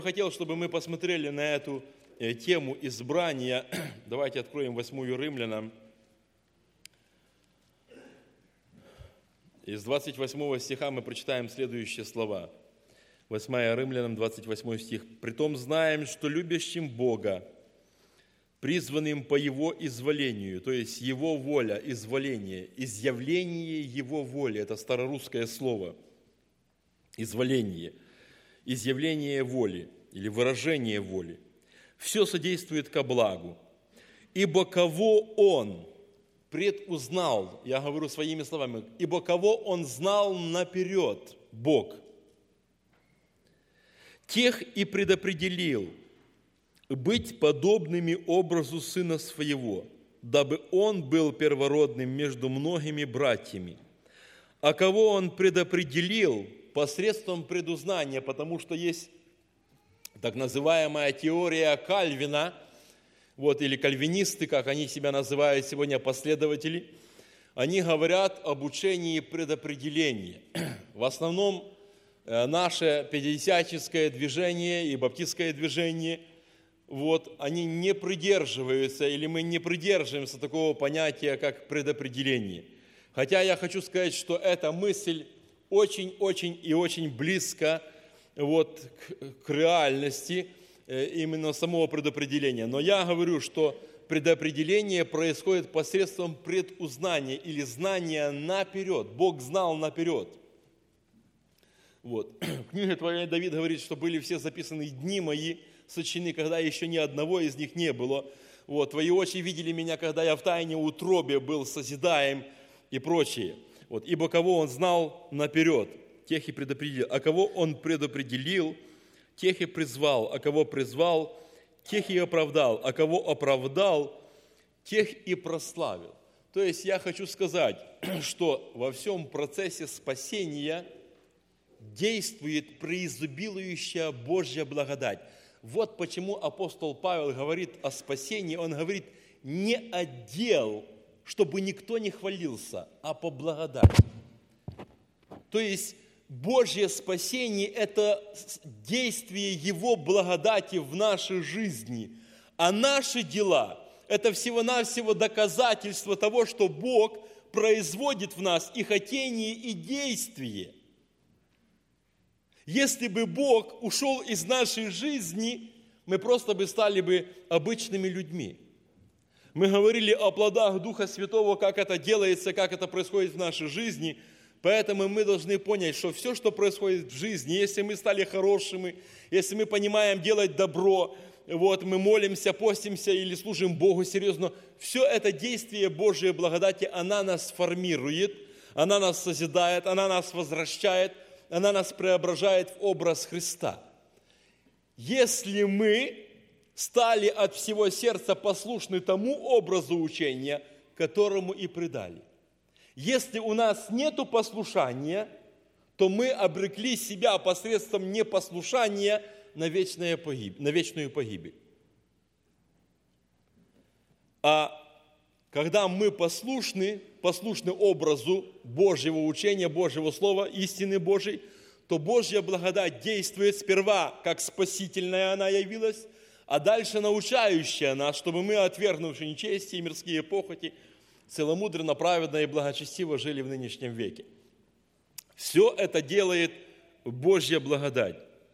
Хотел, чтобы мы посмотрели на эту тему избрания. Давайте откроем 8 Римлянам. Из 28 стиха мы прочитаем следующие слова. 8 Римлянам, 28 стих. «Притом знаем, что любящим Бога, призванным по Его изволению», то есть Его воля, изволение, изъявление Его воли, это старорусское слово, изволение, изъявление воли или выражение воли, все содействует ко благу. Ибо кого Он предузнал, я говорю своими словами, ибо кого Он знал наперед, Бог, тех и предопределил быть подобными образу Сына Своего, дабы Он был первородным между многими братьями. А кого Он предопределил посредством предузнания, потому что есть так называемая теория Кальвина, или кальвинисты, как они себя называют сегодня, последователи, они говорят об учении предопределения. В основном наше пятидесятническое движение и баптистское движение, они не придерживаются, или мы не придерживаемся такого понятия, как предопределение. Хотя я хочу сказать, что эта мысль очень-очень и очень близко к реальности именно самого предопределения. Но я говорю, что предопределение происходит посредством предузнания или знания наперед. Бог знал наперед. В книге Твоей Давид говорит, что были все записаны дни мои, сочтены, когда еще ни одного из них не было. Твои очи видели меня, когда я в тайне утробе был созидаем и прочее. Ибо кого Он знал наперед, тех и предопределил. А кого Он предопределил, тех и призвал. А кого призвал, тех и оправдал. А кого оправдал, тех и прославил. То есть я хочу сказать, что во всем процессе спасения действует преизобилующая Божья благодать. Вот почему апостол Павел говорит о спасении. Он говорит не о дел, чтобы никто не хвалился, а по благодати. То есть Божье спасение – это действие Его благодати в нашей жизни, а наши дела – это всего-навсего доказательство того, что Бог производит в нас и хотение, и действие. Если бы Бог ушел из нашей жизни, мы просто бы стали бы обычными людьми. Мы говорили о плодах Духа Святого, как это делается, как это происходит в нашей жизни. Поэтому мы должны понять, что все, что происходит в жизни, если мы стали хорошими, если мы понимаем делать добро, мы молимся, постимся или служим Богу серьезно, все это действие Божьей благодати, она нас формирует, она нас созидает, она нас возвращает, она нас преображает в образ Христа. Если мы стали от всего сердца послушны тому образу учения, которому и предали. Если у нас нет послушания, то мы обрекли себя посредством непослушания на вечную погибель. А когда мы послушны образу Божьего учения, Божьего Слова, истины Божьей, то Божья благодать действует сперва, как спасительная она явилась, а дальше научающая нас, чтобы мы, отвергнувши нечестие и мирские похоти, целомудренно, праведно и благочестиво жили в нынешнем веке. Все это делает Божья благодать.